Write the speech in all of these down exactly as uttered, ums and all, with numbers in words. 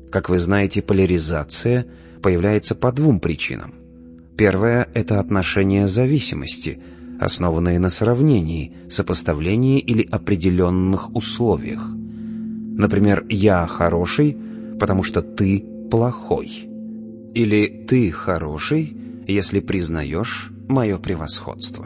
Как вы знаете, поляризация появляется по двум причинам. Первая — это отношения зависимости, основанные на сравнении, сопоставлении или определенных условиях. Например, «я хороший, потому что ты плохой». Или «ты хороший, если признаешь мое превосходство».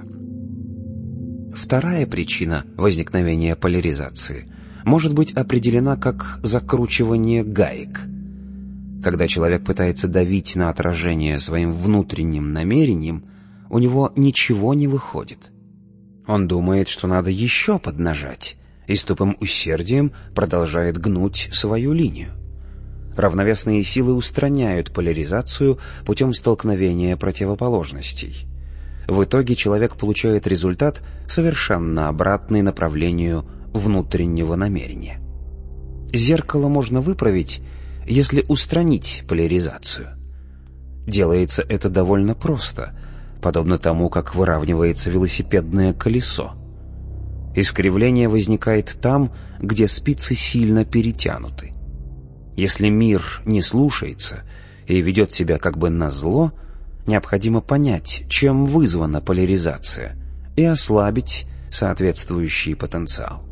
Вторая причина возникновения поляризации может быть определена как закручивание гаек. Когда человек пытается давить на отражение своим внутренним намерением, у него ничего не выходит. Он думает, что надо еще поднажать, и с тупым усердием продолжает гнуть свою линию. Равновесные силы устраняют поляризацию путем столкновения противоположностей. В итоге человек получает результат, совершенно обратный направлению внутреннего намерения. Зеркало можно выправить, если устранить поляризацию. Делается это довольно просто, подобно тому, как выравнивается велосипедное колесо. Искривление возникает там, где спицы сильно перетянуты. Если мир не слушается и ведет себя как бы назло, необходимо понять, чем вызвана поляризация, и ослабить соответствующий потенциал.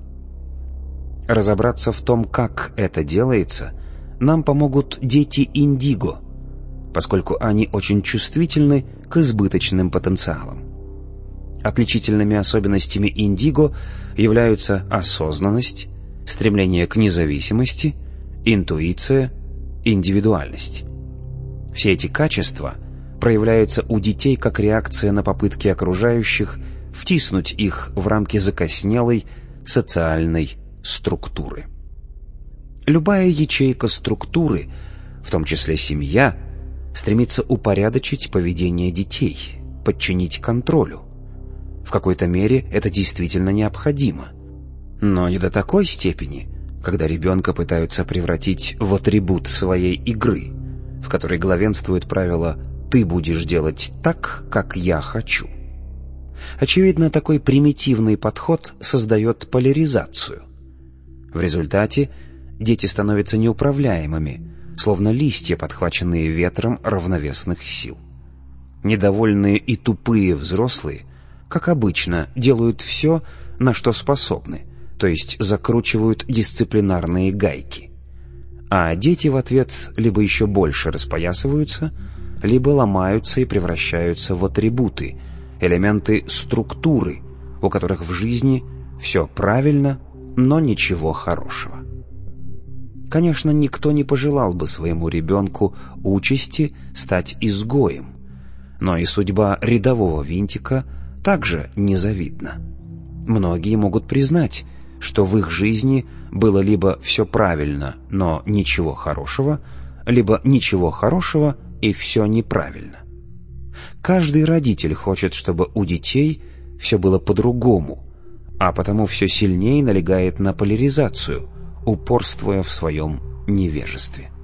Разобраться в том, как это делается, нам помогут дети индиго, поскольку они очень чувствительны к избыточным потенциалам. Отличительными особенностями индиго являются осознанность, стремление к независимости, интуиция, индивидуальность. Все эти качества проявляются у детей как реакция на попытки окружающих втиснуть их в рамки закоснелой социальной структуры. Любая ячейка структуры, в том числе семья, стремится упорядочить поведение детей, подчинить контролю. В какой-то мере это действительно необходимо, но не до такой степени, когда ребенка пытаются превратить в атрибут своей игры, в которой главенствует правило «ты будешь делать так, как я хочу». Очевидно, такой примитивный подход создает поляризацию. В результате дети становятся неуправляемыми, словно листья, подхваченные ветром равновесных сил. Недовольные и тупые взрослые, как обычно, делают все, на что способны, то есть закручивают дисциплинарные гайки. А дети в ответ либо еще больше распоясываются, либо ломаются и превращаются в атрибуты, элементы структуры, у которых в жизни все правильно, но ничего хорошего. Конечно, никто не пожелал бы своему ребенку участи стать изгоем, но и судьба рядового винтика также незавидна. Многие могут признать, что в их жизни было либо все правильно, но ничего хорошего, либо ничего хорошего и все неправильно. Каждый родитель хочет, чтобы у детей все было по-другому, а потому все сильнее налегает на поляризацию, упорствуя в своем невежестве.